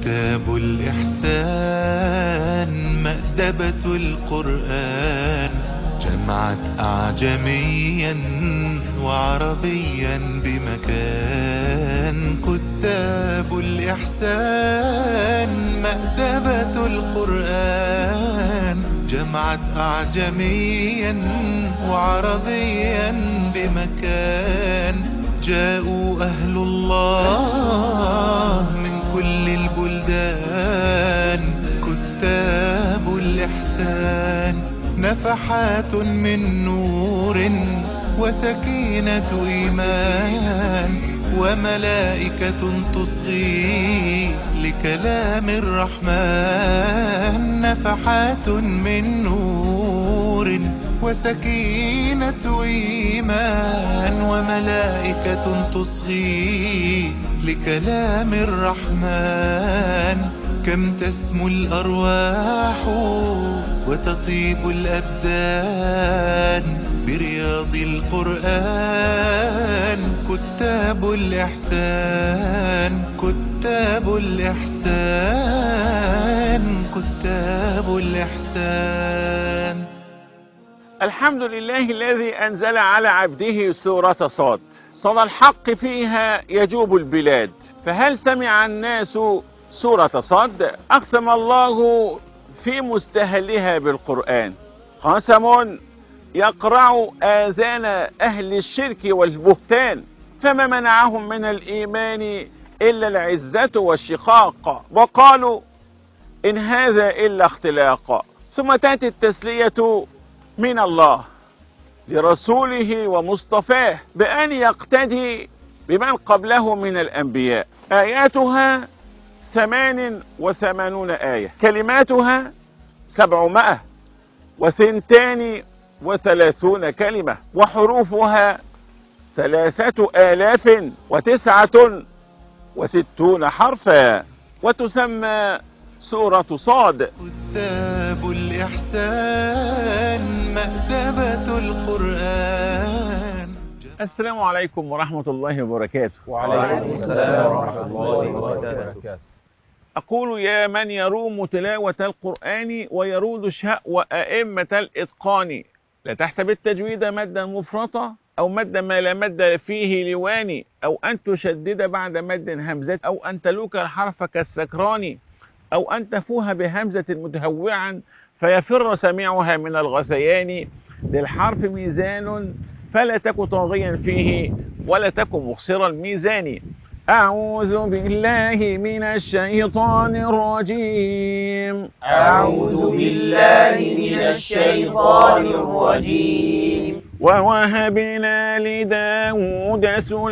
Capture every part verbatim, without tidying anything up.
كتاب الإحسان مأدبة القرآن، جمعت أعجميا وعربيا بمكان. كتاب الإحسان مأدبة القرآن، جمعت أعجميا وعربيا بمكان. جاءوا أهل الله من كل البلدان، كتاب الإحسان نفحات من نور وسكينة إيمان، وملائكة تصغي لكلام الرحمن. نفحات من نور وسكينة إيمان، وملائكة تصغي لكلام الرحمن. كم تسمو الأرواح وتطيب الأبدان برياض القرآن. كتاب الإحسان، كتاب الإحسان، كتاب الإحسان. الحمد لله الذي أنزل على عبده سورة صاد. صدى الحق فيها يجوب البلاد، فهل سمع الناس سورة صاد؟ أقسم الله في مستهلها بالقرآن قسم يقرع آذان أهل الشرك والبهتان، فما منعهم من الإيمان إلا العزة والشقاق، وقالوا إن هذا إلا اختلاق. ثم تأتي التسلية من الله لرسوله ومصطفاه بأن يقتدي بمن قبله من الأنبياء. آياتها ثمان وثمانون آية، كلماتها سبعمائة وثنتان وثلاثون كلمة، وحروفها ثلاثة آلاف وتسعة وستون حرفا، وتسمى سورة صاد. كتاب الإحسان مأدبة القرآن. السلام عليكم ورحمة الله وبركاته. وعليكم السلام ورحمة الله وبركاته. أقول يا من يروم تلاوة القرآن ويرود شهو أئمة الإتقان، لا تحسب التجويد مدا مفرطا أو مدا ما لا مد فيه لواني، أو أن تشدد بعد مد همزة، أو أن تلوك الحرف كالسكران، أو أن تفوها بهمزة متهوعا فيفر سميعها من الغثيان. للحرف ميزان فلا تك طاغيا فيه ولا تك مخسر الميزان. أعوذ بالله من الشيطان الرجيم. أعوذ بالله من الشيطان الرجيم. ووهبنا لداود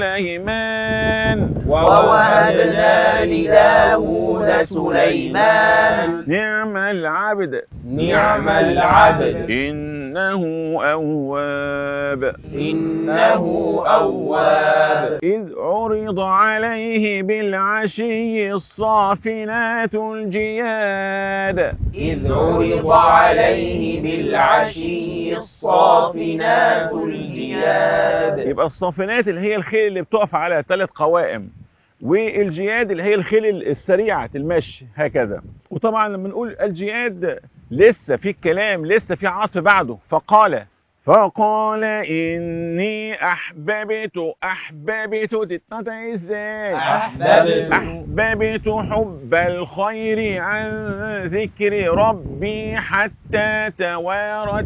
سليمان. ووهبنا لداود سليمان. نعم العبد، نعم العبد، إنه أواب، إنه أواب. إذ عرض عليه بالعشي الصافنات الجياد. إذ عرض عليه بالعشي الصافنات الجياد. يبقى الصافنات اللي هي الخيل اللي بتقف على ثلاث قوائم، والجياد اللي هي الخيل السريعة المشي هكذا. وطبعا لما نقول الجياد لسه في الكلام، لسه في عطف بعده. فقال فقال إني أحببت أحببت تتنطق إزاي؟ أحببت أحببت حب الخير عن ذكر ربي حتى توارت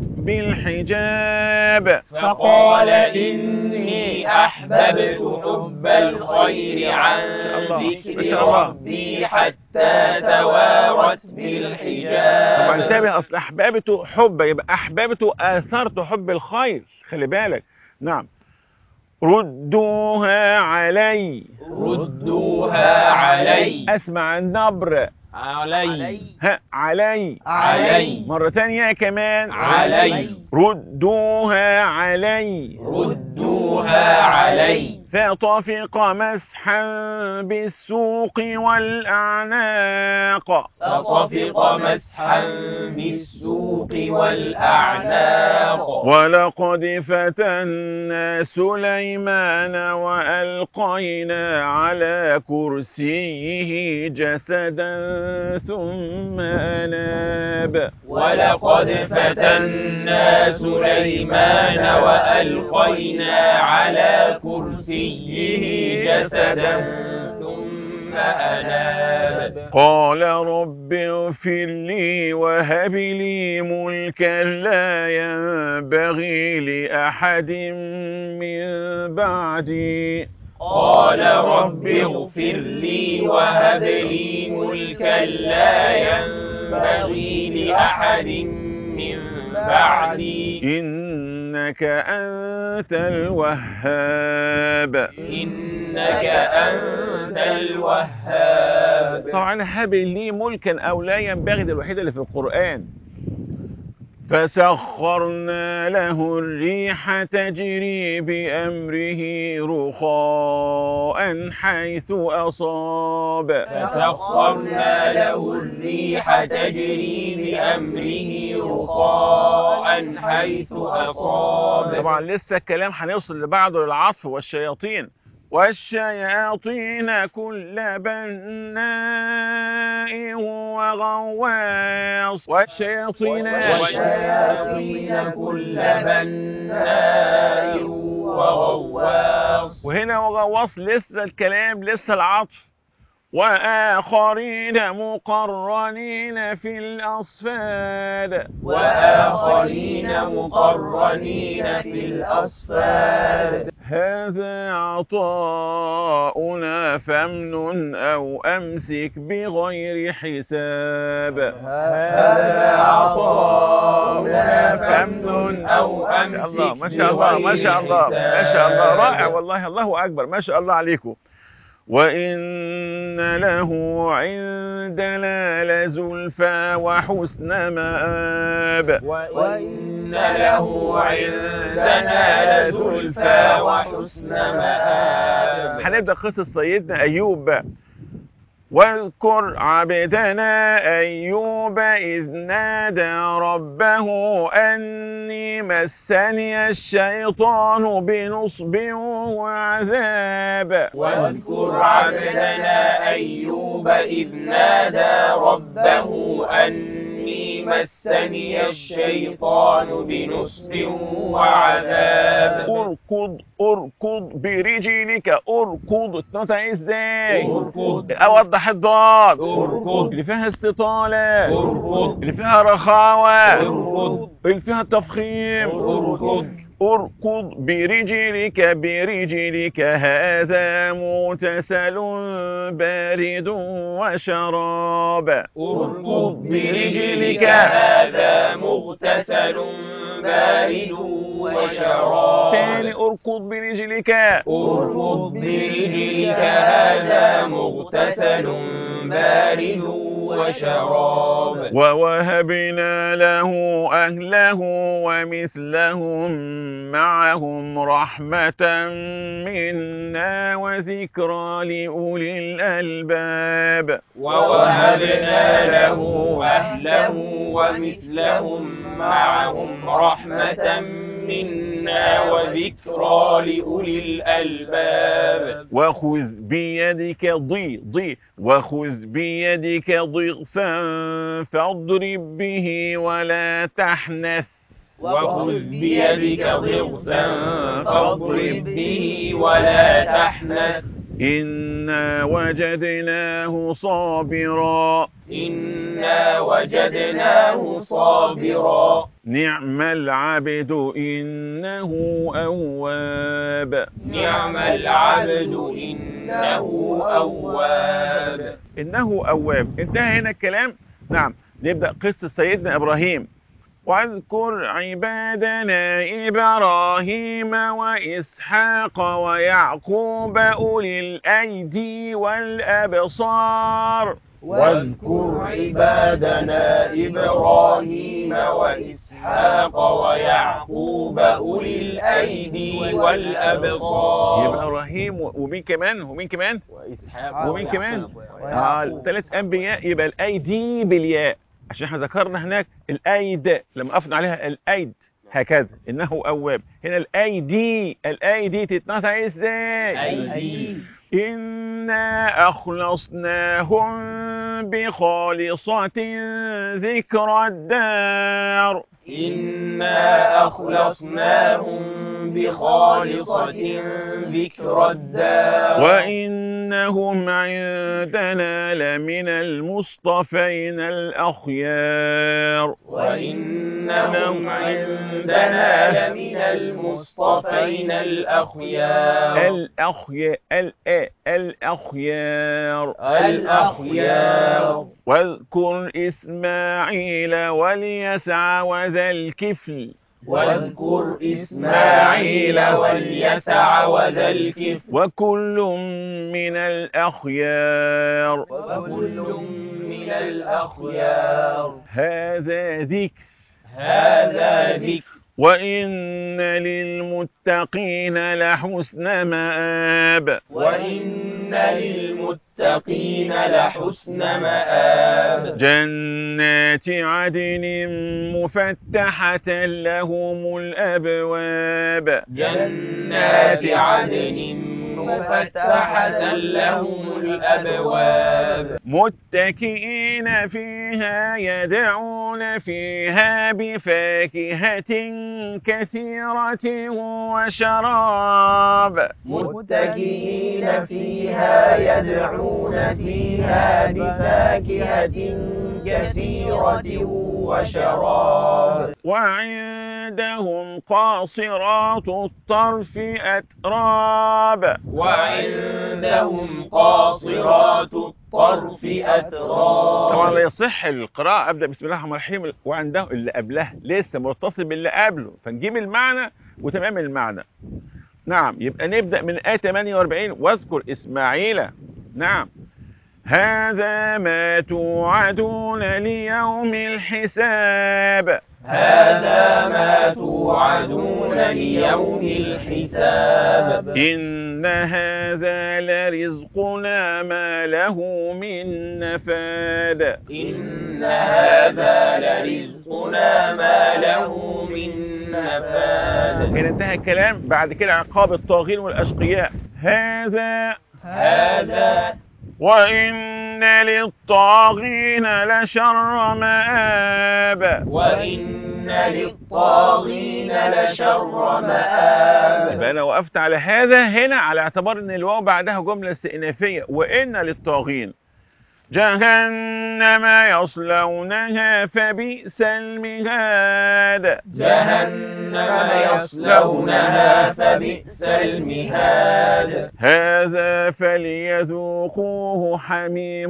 بالحجاب. فقال إني أحببت حب الخير عن ذكر ربي حتى توارت بالحجاب. طبعا انتبه، أصل أحببت حب يبقى أحببت آثرت حب الخير، خلي بالك. نعم. ردوها علي، ردوها علي. أسمع النبر، علي. ها علي. علي. مرة تانية كمان. علي. ردوها علي. ردوها علي. فطفق مسحا بالسوق والأعناق. فطفق مسحا بالسوق والأعناق. ولقد فتنا سليمان وألقينا على كرسيه جسدا ثم أناب. ولقد فتنا سليمان وألقينا على كرسيه جسدا ثم أناب. قال رب اغفر لي وهب لي ملكا لا ينبغي لأحد من بعدي. قال رب اغفر لي وهب لي ملكا لا ينبغي لأحد من بعدي. إنك أنت الوهاب. إنك أنت الوهاب. طبعا هب لي ملكا أو لا ينبغي ده الوحيدة اللي في القرآن. فسخرنا له الريح تجري بأمره رخاء حيث أصاب. فسخرنا له الريح تجري بأمره رخاء حيث أصاب. طبعا لسه الكلام هنوصل لبعضه للعطف. والشياطين والشياطين كل بناء وغواص. والشياطين والشياطين كل بناء وغواص. وهنا وغواص لسه الكلام لسه العطف. وآخرين مقرنين في الأصفاد. وآخرين مقرنين في الأصفاد. هذا عطاؤنا فامنن أو أمسك بغير حساب. هذا عطاؤنا فامنن أو أمسك الله ما شاء الله ما شاء الله ما شاء الله رائع والله الله أكبر ما شاء الله عليكم. وإن له عندنا لزلفى وحسن مآب. وإن له عندنا لزلفى وحسن مآب. هنبدأ قصة سيدنا أيوب بقى. واذكر عبدنا أيوب إذ نادى ربه أني مسني الشيطان بنصب وعذاب. واذكر عبدنا أيوب إذ نادى ربه أني مسني الشيطان بنصب وعذاب. اركض اركض برجلك. اركض تنطق ازاي؟ اركض. اوضح الضاد. اركض. اللي فيها استطالة. اركض. اللي فيها رخاوة. اركض. اللي فيها تفخيم. اركض. اركض برجلك برجلك هذا مغتسل بارد وشراب. اركض برجلك هذا مغتسل بارد وشراب. تاني اركض برجلك. اركض برجلك هذا مغتسل بارد وشراب. ووهبنا له أهله ومثلهم معهم رحمة منا وذكرى لأولي الألباب. ووهبنا له أهله ومثلهم معهم رحمة منا وذكرى لأولي الألباب. وخذ بيدك ضي ضي وخذ بيدك ضغثا فاضرب به ولا تحنث. وخذ بيدك ضغثا فاضرب به ولا تحنث. إنا وجدناه صابرا. إنا وجدناه صابرا. نعم العبد إنه أواب. نعم العبد إنه أواب. إنه أواب. انتهى هنا الكلام. نعم نبدأ قصة سيدنا إبراهيم. واذكر عبادنا إبراهيم وإسحاق ويعقوب أولي الأيدي والأبصار. واذكر عبادنا إبراهيم وإسحاق ويعقوب أولي الأيدي والأبصار. يبقى إبراهيم ومين كمان ومين كمان وإسحاق ومين كمان آه ثلاث أنبياء. يبقى الأيدي بالياء عشان احنا ذكرنا هناك الأيد لما قفنا عليها الأيد هكذا إنه أواب. هنا الأيدي الأيدي تتنطق ازاي؟ أيدي. إنا أخلصناهم بخالصة ذكر الدار. إنا أخلصناهم بخالصة ذكر الدار. وإنهم عندنا لمن المصطفين الأخيار. وإنهم عندنا لمن المصطفين الأخيار. الأخيار الأ الأخيار الأخيار. واذكر إسماعيل واليسع وذا الكفل. واذكر إسماعيل واليسع وذا الكفل. وكل من الأخيار. وكل من الأخيار. هذا ذكر هذا ذكر. وإن للمتقين لحسن مآب. وإن للمتقين لحسن مآب. جنات عدن مفتحة لهم الأبواب. جنات عدن مفتحة لهم الأبواب. متكئين فيها يدعون فيها بفاكهة كثيرة وشراب. متكئين فيها يدعون فيها بفاكهة كثيرة وشراب. وعندهم قاصرات الطرف أتراب. وعندهم قاصرات الطرف أتراب. طبعا لا يصح القراءة أبدأ بسم الله الرحمن الرحيم وعندهم اللي قبلها لسه متصل باللي قبله، فنجيب المعنى وتمام المعنى. نعم، يبقى نبدأ من آية ثمانية وأربعين. واذكر إسماعيل. نعم، هذا ما توعدون ليوم الحساب. هذا ما توعدون ليوم الحساب. إن هذا لرزقنا ما له من نفاد. إن هذا لرزقنا ما له من نفاد. هنا انتهى الكلام. بعد كده عقاب الطاغين والأشقياء. هذا هذا. وإن للطاغين لشر مآب. وإن للطاغين لشر مآب. يبقى أنا وقفت على هذا هنا على اعتبار أن الواو بعدها جملة استئنافية. وإن للطاغين جهنم يصلونها فبئس المهاد. جهنم يصلونها فبئس المهاد. هذا فليذوقوه حميم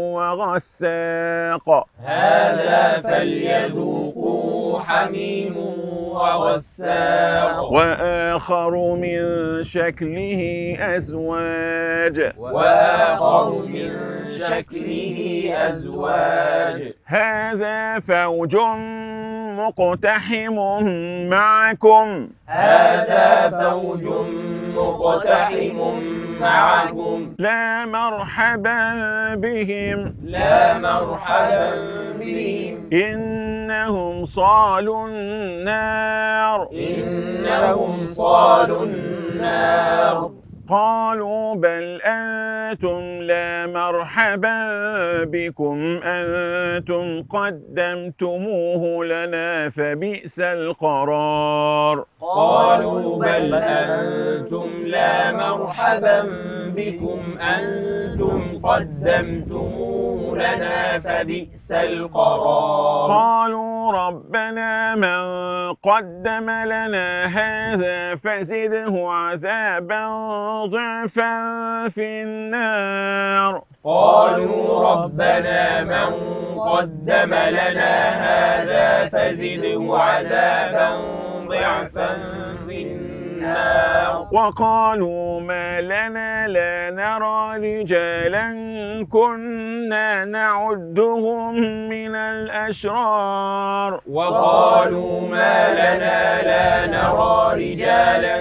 وغساق. هذا فليذوقوه حميم وغساق. وآخر من شكله أزواج. وآخر من شكله أزواج. هذا فوج مقتحم معكم. هذا فوج مقتحم معكم. لا مرحبا بهم. لا مرحبا بهم. إنهم صالوا النار. إنهم صالوا النار. قالوا بل أنتم لا مرحبا بكم أنتم قدمتموه لنا فبئس القرار. قالوا بل أنتم لا مرحبا بكم أنتم قدمتموه لنا فبئس القرار. قالوا ربنا من قدم لنا هذا فزده عذابا ضعفا في النار. قالوا ربنا من قدم لنا هذا فزده عذابا ضعفا في النار. وقالوا ما لنا لا نرى رجالا كنا نعدهم من الأشرار. وقالوا ما لنا لا نرى رجالا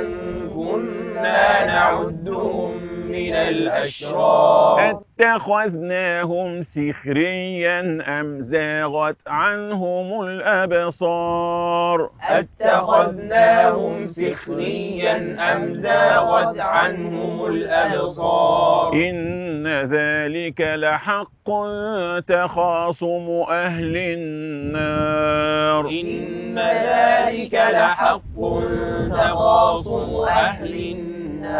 كنا نعدهم من الأشرار. اتخذناهم سخريا أم زاغت عنهم الأبصار. اتخذناهم سخريا أم زاغت عنهم الأبصار. إن ذلك لحق تخاصم أهل النار. إن ذلك لحق تخاصم أهل النار.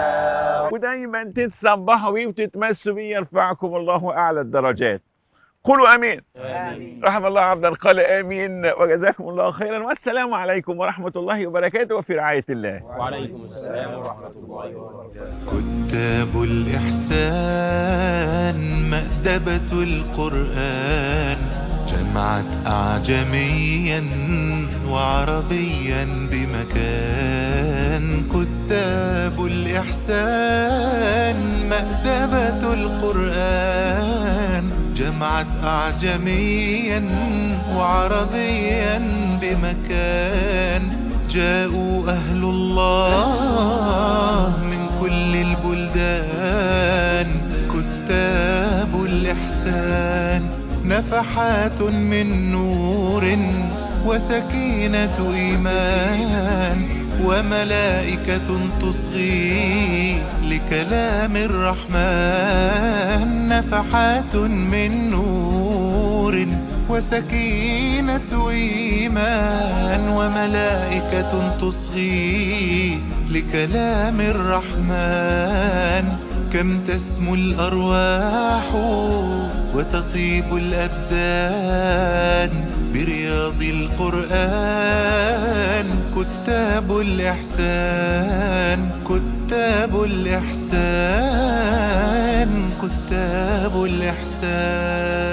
ودايما تتسبحوا بيه وتتمسوا بيه يرفعكم الله أعلى الدرجات. قولوا أمين. آمين. رحم الله عبدا قال آمين. وجزاكم الله خيرا، والسلام عليكم ورحمة الله وبركاته، وفي رعاية الله. وعليكم السلام ورحمة الله وبركاته. كتاب الإحسان مأدبة القرآن، جمعت أعجميا وعربيا بمكان. كتاب الإحسان مأدبة القرآن، جمعت أعجميا وعربيا بمكان. جاءوا أهل الله من كل البلدان، كتاب الإحسان نفحات من نور وسكينة إيمان، وملائكة تصغي لكلام الرحمن. نفحات من نور وسكينة إيمان، وملائكة تصغي لكلام الرحمن. كم تسمو الأرواح وتطيب الأبدان برياض القرآن. كتاب الإحسان، كتاب الإحسان، كتاب الإحسان.